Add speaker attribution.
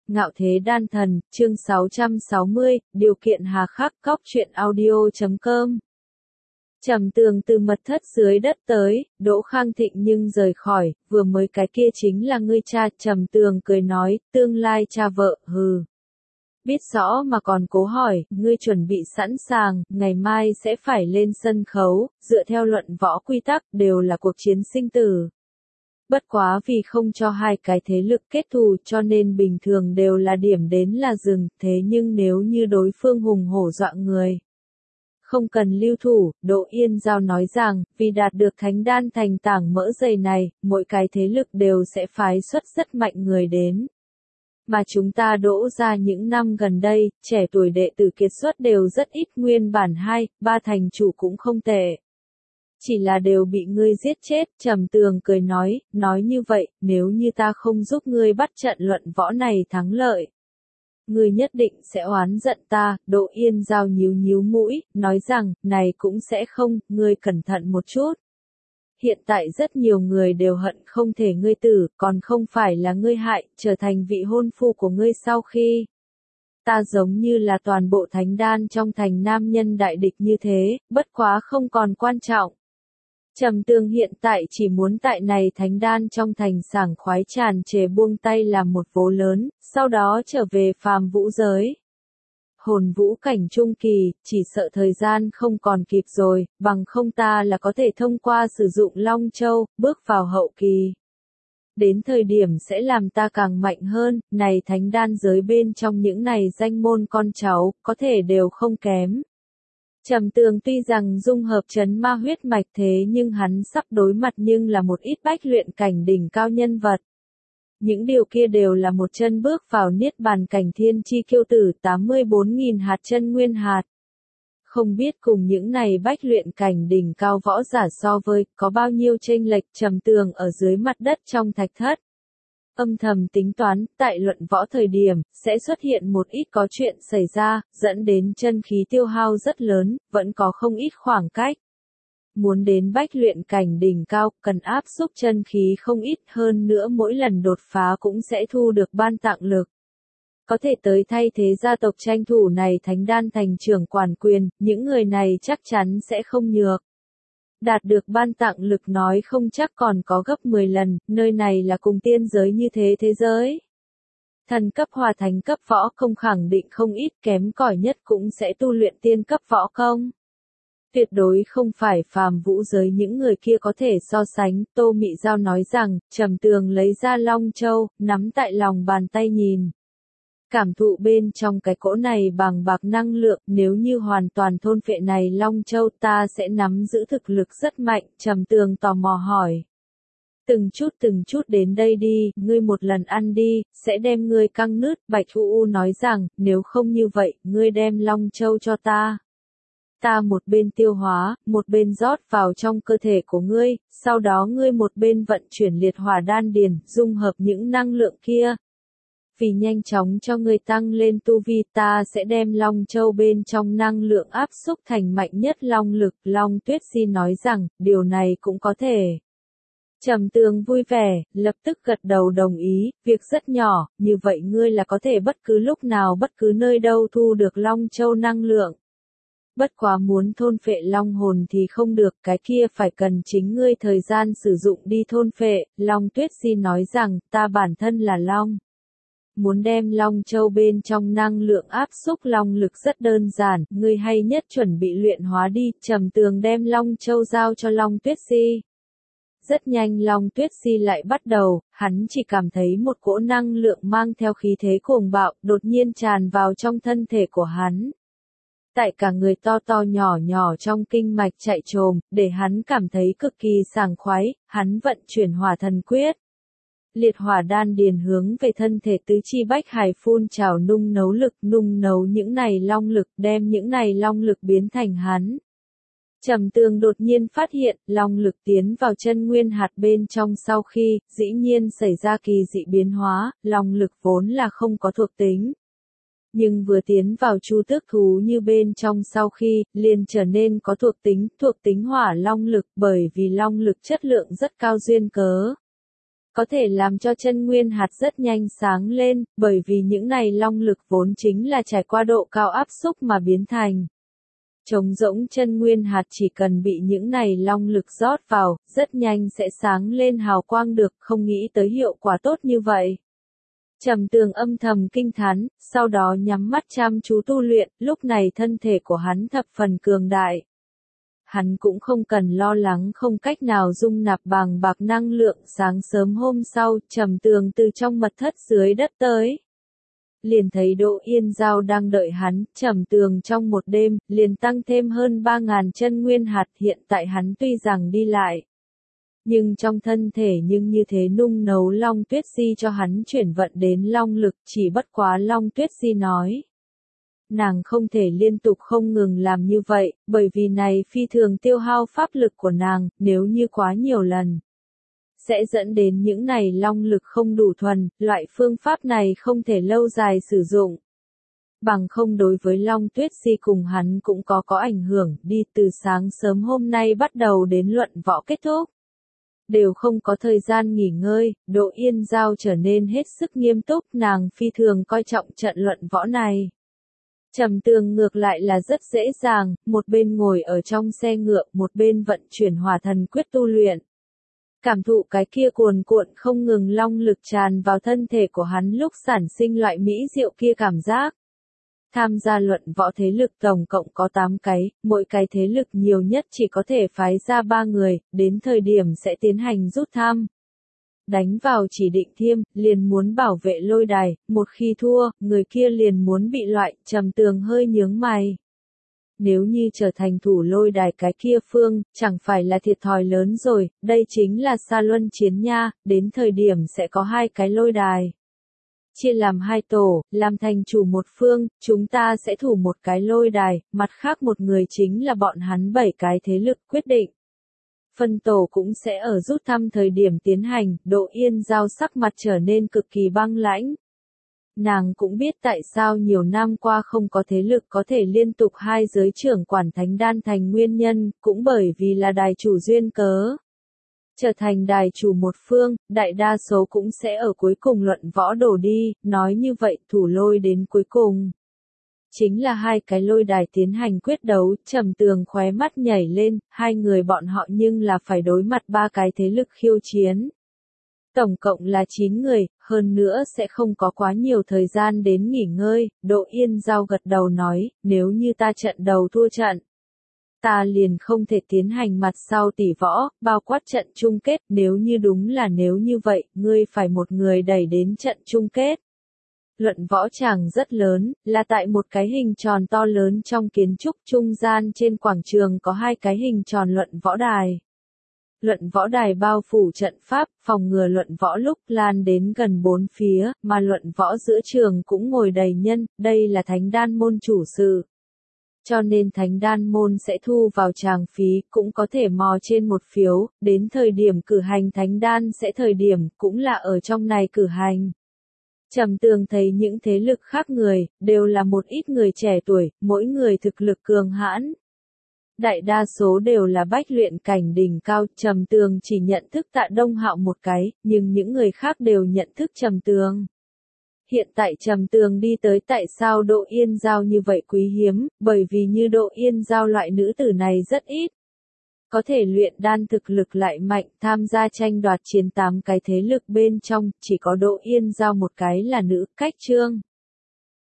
Speaker 1: Ngạo Thế Đan Thần, chương 660, điều kiện hà khắc. Cóc truyện audio.com. Trầm Tường từ mật thất dưới đất tới, Đỗ Khang Thịnh nhưng rời khỏi, vừa mới cái kia chính là ngươi cha. Trầm Tường cười nói, tương lai cha vợ, hừ. Biết rõ mà còn cố hỏi, ngươi chuẩn bị sẵn sàng, ngày mai sẽ phải lên sân khấu, dựa theo luận võ quy tắc đều là cuộc chiến sinh tử. Bất quá vì không cho hai cái thế lực kết thù cho nên bình thường đều là điểm đến là dừng, thế nhưng nếu như đối phương hùng hổ dọa người. Không cần lưu thủ, Đỗ Yên Giao nói rằng, vì đạt được thánh đan thành tảng mỡ dày này, mỗi cái thế lực đều sẽ phái xuất rất mạnh người đến. Mà chúng ta Đỗ ra những năm gần đây, trẻ tuổi đệ tử kiệt xuất đều rất ít, nguyên bản 2-3 thành chủ cũng không tệ. Chỉ là đều bị ngươi giết chết. Trầm Tường cười nói như vậy, nếu như ta không giúp ngươi bắt trận luận võ này thắng lợi, ngươi nhất định sẽ oán giận ta. Đỗ Yên Giao nhíu mũi, nói rằng, này cũng sẽ không, ngươi cẩn thận một chút. Hiện tại rất nhiều người đều hận không thể ngươi tử, còn không phải là ngươi hại, trở thành vị hôn phu của ngươi sau khi. Ta giống như là toàn bộ thánh đan trong thành nam nhân đại địch như thế, bất quá không còn quan trọng. Trầm Tường hiện tại chỉ muốn tại này thánh đan trong thành sảng khoái tràn trề buông tay làm một vố lớn, sau đó trở về phàm vũ giới. Hồn vũ cảnh trung kỳ, chỉ sợ thời gian không còn kịp rồi, bằng không ta là có thể thông qua sử dụng Long Châu, bước vào hậu kỳ. Đến thời điểm sẽ làm ta càng mạnh hơn, này thánh đan giới bên trong những này danh môn con cháu, có thể đều không kém. Trầm Tường tuy rằng dung hợp chấn ma huyết mạch thế nhưng hắn sắp đối mặt nhưng là một ít bách luyện cảnh đỉnh cao nhân vật. Những điều kia đều là một chân bước vào niết bàn cảnh thiên chi kiêu tử 84.000 hạt chân nguyên hạt. Không biết cùng những này bách luyện cảnh đỉnh cao võ giả so với có bao nhiêu chênh lệch. Trầm Tường ở dưới mặt đất trong thạch thất. Âm thầm tính toán, tại luận võ thời điểm, sẽ xuất hiện một ít có chuyện xảy ra, dẫn đến chân khí tiêu hao rất lớn, vẫn có không ít khoảng cách. Muốn đến bách luyện cảnh đỉnh cao, cần áp xúc chân khí không ít, hơn nữa mỗi lần đột phá cũng sẽ thu được ban tặng lực. Có thể tới thay thế gia tộc tranh thủ này thánh đan thành trưởng quản quyền, những người này chắc chắn sẽ không nhược. Đạt được ban tặng lực nói không chắc còn có gấp 10 lần, nơi này là cùng tiên giới như thế thế giới. Thần cấp hòa thánh cấp võ công khẳng định không ít, kém cỏi nhất cũng sẽ tu luyện tiên cấp võ công. Tuyệt đối không phải phàm vũ giới những người kia có thể so sánh. Tô Mị Giao nói rằng, Trầm Tường lấy ra Long Châu, nắm tại lòng bàn tay nhìn. Cảm thụ bên trong cái cỗ này bằng bạc năng lượng, nếu như hoàn toàn thôn phệ này Long Châu ta sẽ nắm giữ thực lực rất mạnh. Trầm Tường tò mò hỏi. Từng chút đến đây đi, ngươi một lần ăn đi, sẽ đem ngươi căng nứt. Bạch U nói rằng, nếu không như vậy, ngươi đem Long Châu cho ta. Ta một bên tiêu hóa, một bên rót vào trong cơ thể của ngươi, sau đó ngươi một bên vận chuyển liệt hỏa đan điền, dung hợp những năng lượng kia. Vì nhanh chóng cho ngươi tăng lên tu vi ta sẽ đem Long Châu bên trong năng lượng áp xúc thành mạnh nhất long lực. Long Tuyết Si nói rằng, điều này cũng có thể. Trầm Tường vui vẻ, lập tức gật đầu đồng ý, việc rất nhỏ, như vậy ngươi là có thể bất cứ lúc nào bất cứ nơi đâu thu được Long Châu năng lượng. Bất quá muốn thôn phệ long hồn thì không được, cái kia phải cần chính ngươi thời gian sử dụng đi thôn phệ. Long Tuyết Si nói rằng, ta bản thân là long. Muốn đem Long Châu bên trong năng lượng áp xúc long lực rất đơn giản, ngươi hay nhất chuẩn bị luyện hóa đi. Trầm Tường đem Long Châu giao cho Long Tuyết Si. Rất nhanh Long Tuyết Si lại bắt đầu, hắn chỉ cảm thấy một cỗ năng lượng mang theo khí thế cuồng bạo, đột nhiên tràn vào trong thân thể của hắn. Tại cả người to nhỏ trong kinh mạch chạy trồm, để hắn cảm thấy cực kỳ sảng khoái. Hắn vận chuyển hỏa thần quyết. Liệt hỏa đan điền hướng về thân thể tứ chi bách hải phun trào nung nấu lực, nung nấu những này long lực, đem những này long lực biến thành hắn. Trầm Tường đột nhiên phát hiện, long lực tiến vào chân nguyên hạt bên trong sau khi, dĩ nhiên xảy ra kỳ dị biến hóa. Long lực vốn là không có thuộc tính. Nhưng vừa tiến vào chu tước thú như bên trong sau khi, liền trở nên có thuộc tính hỏa long lực, bởi vì long lực chất lượng rất cao duyên cớ. có thể làm cho chân nguyên hạt rất nhanh sáng lên, bởi vì những này long lực vốn chính là trải qua độ cao áp xúc mà biến thành. Trống rỗng chân nguyên hạt chỉ cần bị những này long lực rót vào, rất nhanh sẽ sáng lên hào quang được, không nghĩ tới hiệu quả tốt như vậy. Trầm Tường âm thầm kinh thán, sau đó nhắm mắt chăm chú tu luyện, lúc này thân thể của hắn thập phần cường đại. Hắn cũng không cần lo lắng không cách nào dung nạp bàng bạc năng lượng. Sáng sớm hôm sau, Trầm Tường từ trong mật thất dưới đất tới. Liền thấy Đỗ Yên Giao đang đợi hắn, Trầm Tường trong một đêm, liền tăng thêm hơn 3.000 chân nguyên hạt. Hiện tại hắn tuy rằng đi lại, nhưng trong thân thể nhưng như thế nung nấu Long Tuyết Di cho hắn chuyển vận đến long lực, chỉ bất quá Long Tuyết Di nói. Nàng không thể liên tục không ngừng làm như vậy, bởi vì này phi thường tiêu hao pháp lực của nàng, nếu như quá nhiều lần, sẽ dẫn đến những này long lực không đủ thuần, loại phương pháp này không thể lâu dài sử dụng. Bằng không đối với Long Tuyết Di cùng hắn cũng có ảnh hưởng, đi từ sáng sớm hôm nay bắt đầu đến luận võ kết thúc. Đều không có thời gian nghỉ ngơi, Đỗ Yên Giao trở nên hết sức nghiêm túc, nàng phi thường coi trọng trận luận võ này. Trầm Tường ngược lại là rất dễ dàng, một bên ngồi ở trong xe ngựa, một bên vận chuyển hỏa thần quyết tu luyện. Cảm thụ cái kia cuồn cuộn không ngừng long lực tràn vào thân thể của hắn lúc sản sinh loại mỹ diệu kia cảm giác. Tham gia luận võ thế lực tổng cộng có 8 cái, mỗi cái thế lực nhiều nhất chỉ có thể phái ra 3 người, đến thời điểm sẽ tiến hành rút thăm. Đánh vào chỉ định thiêm, liền muốn bảo vệ lôi đài, một khi thua, người kia liền muốn bị loại. Trầm Tường hơi nhướng mày. Nếu như trở thành thủ lôi đài cái kia phương, chẳng phải là thiệt thòi lớn rồi, đây chính là Sa Luân chiến nha, đến thời điểm sẽ có 2 cái lôi đài. Chia làm 2 tổ, làm thành chủ một phương, chúng ta sẽ thủ một cái lôi đài, mặt khác một người chính là bọn hắn 7 cái thế lực quyết định. Phân tổ cũng sẽ ở rút thăm thời điểm tiến hành. Đỗ Yên Giao sắc mặt trở nên cực kỳ băng lãnh. Nàng cũng biết tại sao nhiều năm qua không có thế lực có thể liên tục 2 giới trưởng quản thánh đan thành nguyên nhân, cũng bởi vì là đài chủ duyên cớ. Trở thành đài chủ một phương, đại đa số cũng sẽ ở cuối cùng luận võ đổ đi, nói như vậy thủ lôi đến cuối cùng. Chính là 2 cái lôi đài tiến hành quyết đấu. Trầm Tường khóe mắt nhảy lên, 2 người bọn họ nhưng là phải đối mặt 3 cái thế lực khiêu chiến. Tổng cộng là 9 người, hơn nữa sẽ không có quá nhiều thời gian đến nghỉ ngơi. Đỗ Yên Giao gật đầu nói, nếu như ta trận đầu thua trận, ta liền không thể tiến hành mặt sau tỷ võ, bao quát trận chung kết. Nếu như đúng là nếu như vậy, ngươi phải một người đẩy đến trận chung kết. Luận võ tràng rất lớn, là tại một cái hình tròn to lớn trong kiến trúc, trung gian trên quảng trường có 2 cái hình tròn luận võ đài. Luận võ đài bao phủ trận pháp, phòng ngừa luận võ lúc lan đến gần 4 phía, mà luận võ giữa trường cũng ngồi đầy nhân, đây là thánh đan môn chủ sự. Cho nên thánh đan môn sẽ thu vào tràng phí, cũng có thể mò trên một phiếu, đến thời điểm cử hành thánh đan sẽ thời điểm, cũng là ở trong này cử hành. Trầm Tường thấy những thế lực khác người, đều là một ít người trẻ tuổi, mỗi người thực lực cường hãn. Đại đa số đều là bách luyện cảnh đỉnh cao. Trầm Tường chỉ nhận thức Tạ Đông Hạo một cái, nhưng những người khác đều nhận thức Trầm Tường. Hiện tại Trầm Tường đi tới tại sao Đỗ Yên Giao như vậy quý hiếm, bởi vì như Đỗ Yên Giao loại nữ tử này rất ít. Có thể luyện đan thực lực lại mạnh, tham gia tranh đoạt chiến 8 cái thế lực bên trong, chỉ có Đỗ Yên Giao một cái là nữ. Cách chương